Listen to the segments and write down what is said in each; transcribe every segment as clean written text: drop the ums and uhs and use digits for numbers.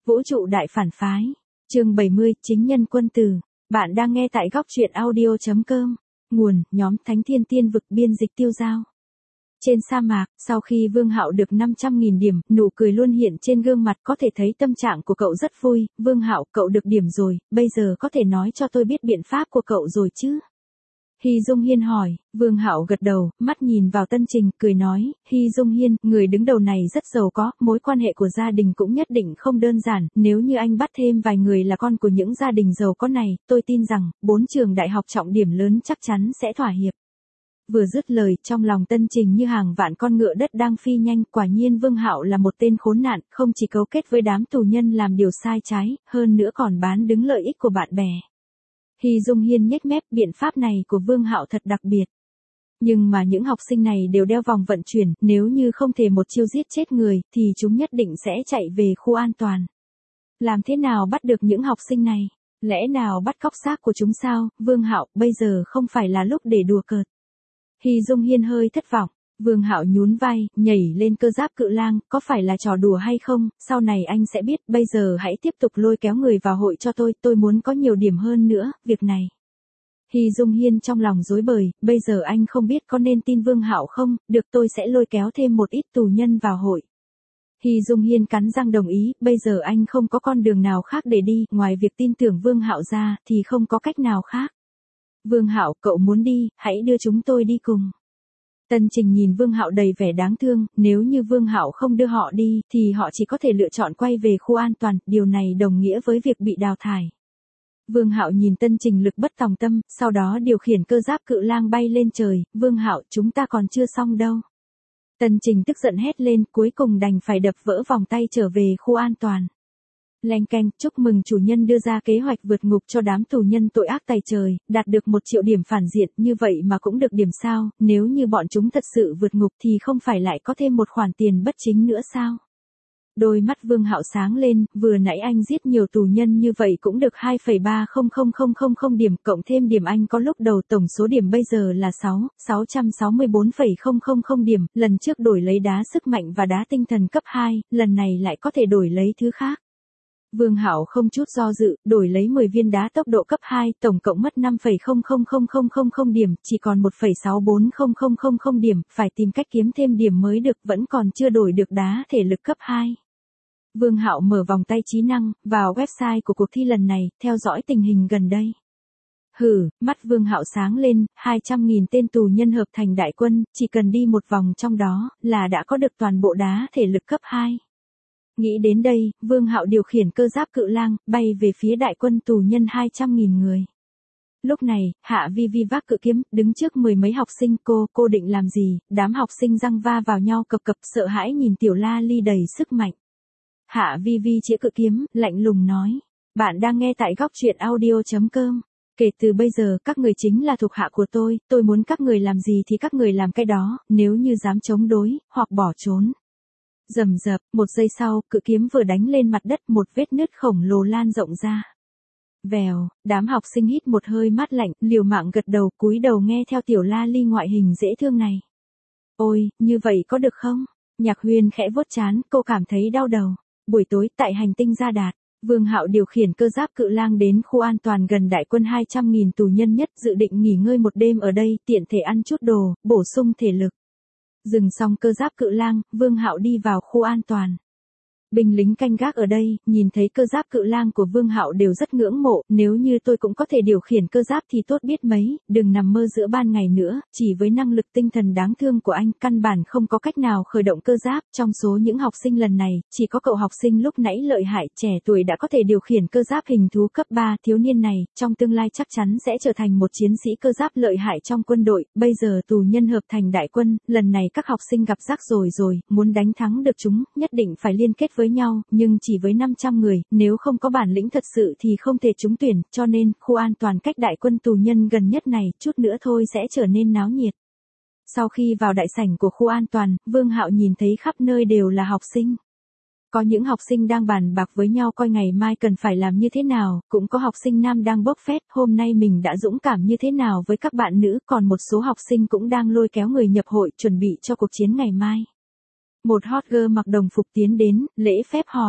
Vũ trụ đại phản phái. Chương 70, chính nhân quân tử. Bạn đang nghe tại góc truyện audio.com. Nguồn, nhóm Thánh Thiên Tiên Vực, biên dịch Tiêu Dao. Trên sa mạc, sau khi Vương Hạo được 500.000 điểm, nụ cười luôn hiện trên gương mặt, có thể thấy tâm trạng của cậu rất vui. Vương Hạo, cậu được điểm rồi, bây giờ có thể nói cho tôi biết biện pháp của cậu rồi chứ? Hy Dung Hiên hỏi. Vương Hạo gật đầu, mắt nhìn vào Tân Trình, cười nói, Hy Dung Hiên, người đứng đầu này rất giàu có, mối quan hệ của gia đình cũng nhất định không đơn giản, nếu như anh bắt thêm vài người là con của những gia đình giàu có này, tôi tin rằng, 4 trường đại học trọng điểm lớn chắc chắn sẽ thỏa hiệp. Vừa dứt lời, trong lòng Tân Trình như hàng vạn con ngựa đất đang phi nhanh, quả nhiên Vương Hạo là một tên khốn nạn, không chỉ cấu kết với đám tù nhân làm điều sai trái, hơn nữa còn bán đứng lợi ích của bạn bè. Hy Dung Hiên nhếch mép, biện pháp này của Vương Hạo thật đặc biệt. Nhưng mà những học sinh này đều đeo vòng vận chuyển, nếu như không thể một chiêu giết chết người, thì chúng nhất định sẽ chạy về khu an toàn. Làm thế nào bắt được những học sinh này? Lẽ nào bắt cóc xác của chúng sao? Vương Hạo, bây giờ không phải là lúc để đùa cợt. Hy Dung Hiên hơi thất vọng. Vương Hạo nhún vai, nhảy lên cơ giáp cự lang, có phải là trò đùa hay không, sau này anh sẽ biết, bây giờ hãy tiếp tục lôi kéo người vào hội cho tôi muốn có nhiều điểm hơn nữa, việc này. Hy Dung Hiên trong lòng rối bời, bây giờ anh không biết có nên tin Vương Hạo không, được tôi sẽ lôi kéo thêm một ít tù nhân vào hội. Hy Dung Hiên cắn răng đồng ý, bây giờ anh không có con đường nào khác để đi, ngoài việc tin tưởng Vương Hạo ra, thì không có cách nào khác. Vương Hạo, cậu muốn đi, hãy đưa chúng tôi đi cùng. Tân Trình nhìn Vương Hạo đầy vẻ đáng thương, nếu như Vương Hạo không đưa họ đi, thì họ chỉ có thể lựa chọn quay về khu an toàn, điều này đồng nghĩa với việc bị đào thải. Vương Hạo nhìn Tân Trình lực bất tòng tâm, sau đó điều khiển cơ giáp cự lang bay lên trời, Vương Hạo, chúng ta còn chưa xong đâu. Tân Trình tức giận hét lên, cuối cùng đành phải đập vỡ vòng tay trở về khu an toàn. Leng keng, chúc mừng chủ nhân đưa ra kế hoạch vượt ngục cho đám tù nhân tội ác tày trời, đạt được 1 triệu điểm phản diện, như vậy mà cũng được điểm sao, nếu như bọn chúng thật sự vượt ngục thì không phải lại có thêm một khoản tiền bất chính nữa sao? Đôi mắt Vương Hạo sáng lên, vừa nãy anh giết nhiều tù nhân như vậy cũng được 2,30000 điểm, cộng thêm điểm anh có lúc đầu, tổng số điểm bây giờ là 664,000 điểm, lần trước đổi lấy đá sức mạnh và đá tinh thần cấp 2, lần này lại có thể đổi lấy thứ khác. Vương Hạo không chút do dự, đổi lấy 10 viên đá tốc độ cấp 2, tổng cộng mất 5,00000 điểm, chỉ còn 1,64000 điểm, phải tìm cách kiếm thêm điểm mới được, vẫn còn chưa đổi được đá thể lực cấp 2. Vương Hạo mở vòng tay trí năng, vào website của cuộc thi lần này, theo dõi tình hình gần đây. Mắt Vương Hạo sáng lên, 200.000 tên tù nhân hợp thành đại quân, chỉ cần đi một vòng trong đó, là đã có được toàn bộ đá thể lực cấp 2. Nghĩ đến đây, Vương Hạo điều khiển cơ giáp cự lang, bay về phía đại quân tù nhân 200.000 người. Lúc này, Hạ Vi Vi vác cự kiếm, đứng trước 10 mấy học sinh, cô định làm gì? Đám học sinh giăng va vào nhau cập cập, sợ hãi nhìn Tiểu La Ly đầy sức mạnh. Hạ Vi Vi chĩa cự kiếm, lạnh lùng nói. Bạn đang nghe tại góc truyện audio.com. Kể từ bây giờ các người chính là thuộc hạ của tôi muốn các người làm gì thì các người làm cái đó, nếu như dám chống đối, hoặc bỏ trốn. Rầm rập, 1 giây sau, cự kiếm vừa đánh lên mặt đất, một vết nứt khổng lồ lan rộng ra. Vèo, đám học sinh hít một hơi mát lạnh, liều mạng gật đầu, cúi đầu nghe theo Tiểu La Ly ngoại hình dễ thương này. Ôi, như vậy có được không? Nhạc Huyên khẽ vuốt trán, cô cảm thấy đau đầu. Buổi tối, tại hành tinh Gia Đạt, Vương Hạo điều khiển cơ giáp cự lang đến khu an toàn gần đại quân 200.000 tù nhân nhất, dự định nghỉ ngơi một đêm ở đây, tiện thể ăn chút đồ, bổ sung thể lực. Dừng xong cơ giáp cự lang, Vương Hạo đi vào khu an toàn. Binh lính canh gác ở đây, nhìn thấy cơ giáp cự lang của Vương Hạo đều rất ngưỡng mộ, nếu như tôi cũng có thể điều khiển cơ giáp thì tốt biết mấy, đừng nằm mơ giữa ban ngày nữa, chỉ với năng lực tinh thần đáng thương của anh, căn bản không có cách nào khởi động cơ giáp, trong số những học sinh lần này, chỉ có cậu học sinh lúc nãy lợi hại, trẻ tuổi đã có thể điều khiển cơ giáp hình thú cấp 3, thiếu niên này, trong tương lai chắc chắn sẽ trở thành một chiến sĩ cơ giáp lợi hại trong quân đội, bây giờ tù nhân hợp thành đại quân, lần này các học sinh gặp rắc rồi, muốn đánh thắng được chúng, nhất định phải liên kết với nhau, nhưng chỉ với 500 người, nếu không có bản lĩnh thật sự thì không thể trúng tuyển, cho nên, khu an toàn cách đại quân tù nhân gần nhất này, chút nữa thôi sẽ trở nên náo nhiệt. Sau khi vào đại sảnh của khu an toàn, Vương Hạo nhìn thấy khắp nơi đều là học sinh. Có những học sinh đang bàn bạc với nhau coi ngày mai cần phải làm như thế nào, cũng có học sinh nam đang bốc phét, hôm nay mình đã dũng cảm như thế nào với các bạn nữ, còn một số học sinh cũng đang lôi kéo người nhập hội, chuẩn bị cho cuộc chiến ngày mai. Một hot girl mặc đồng phục tiến đến, lễ phép hỏi.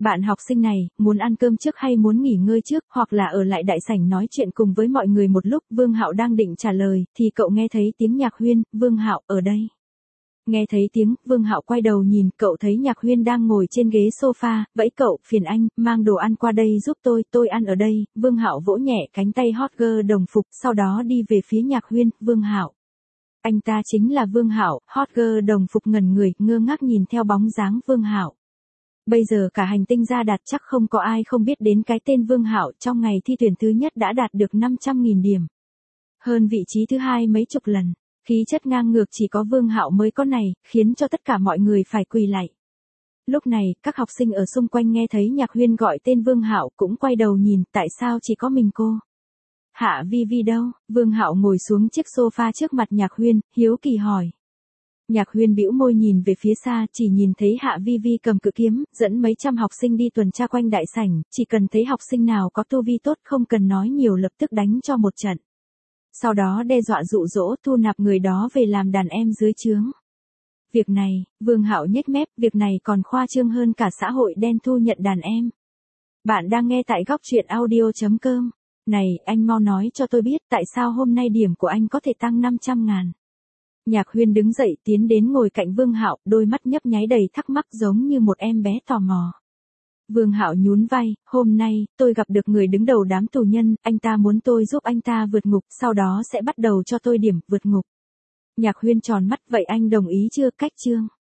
Bạn học sinh này, muốn ăn cơm trước hay muốn nghỉ ngơi trước, hoặc là ở lại đại sảnh nói chuyện cùng với mọi người một lúc. Vương Hạo đang định trả lời, thì cậu nghe thấy tiếng Nhạc Huyên. Vương Hạo, ở đây. Nghe thấy tiếng, Vương Hạo quay đầu nhìn, cậu thấy Nhạc Huyên đang ngồi trên ghế sofa, vẫy cậu, phiền anh, mang đồ ăn qua đây giúp tôi ăn ở đây. Vương Hạo vỗ nhẹ cánh tay hot girl đồng phục, sau đó đi về phía Nhạc Huyên. Vương Hạo. Anh ta chính là Vương Hạo. Hot girl đồng phục ngẩn người, ngơ ngác nhìn theo bóng dáng Vương Hạo. Bây giờ cả hành tinh Gia Đạt chắc không có ai không biết đến cái tên Vương Hạo. Trong ngày thi tuyển thứ nhất đã đạt được 500.000 điểm. Hơn vị trí thứ hai mấy chục lần. Khí chất ngang ngược chỉ có Vương Hạo mới có này, khiến cho tất cả mọi người phải quỳ lạy. Lúc này, các học sinh ở xung quanh nghe thấy Nhạc Huyên gọi tên Vương Hạo cũng quay đầu nhìn, tại sao chỉ có mình cô? Hạ Vi Vi đâu? Vương Hạo ngồi xuống chiếc sofa trước mặt Nhạc Huyên, hiếu kỳ hỏi. Nhạc Huyên bĩu môi nhìn về phía xa, chỉ nhìn thấy Hạ Vi Vi cầm cự kiếm, dẫn mấy trăm học sinh đi tuần tra quanh đại sảnh, chỉ cần thấy học sinh nào có tu vi tốt không cần nói nhiều lập tức đánh cho một trận. Sau đó đe dọa dụ dỗ thu nạp người đó về làm đàn em dưới trướng. Việc này, Vương Hạo nhếch mép, việc này còn khoa trương hơn cả xã hội đen thu nhận đàn em. Bạn đang nghe tại góc truyện audio.com. Này, anh mau nói cho tôi biết tại sao hôm nay điểm của anh có thể tăng 500.000. Nhạc Huyên đứng dậy tiến đến ngồi cạnh Vương Hạo, đôi mắt nhấp nháy đầy thắc mắc giống như một em bé tò mò. Vương Hạo nhún vai, hôm nay, tôi gặp được người đứng đầu đám tù nhân, anh ta muốn tôi giúp anh ta vượt ngục, sau đó sẽ bắt đầu cho tôi điểm vượt ngục. Nhạc Huyên tròn mắt, vậy anh đồng ý chưa? Cách chương.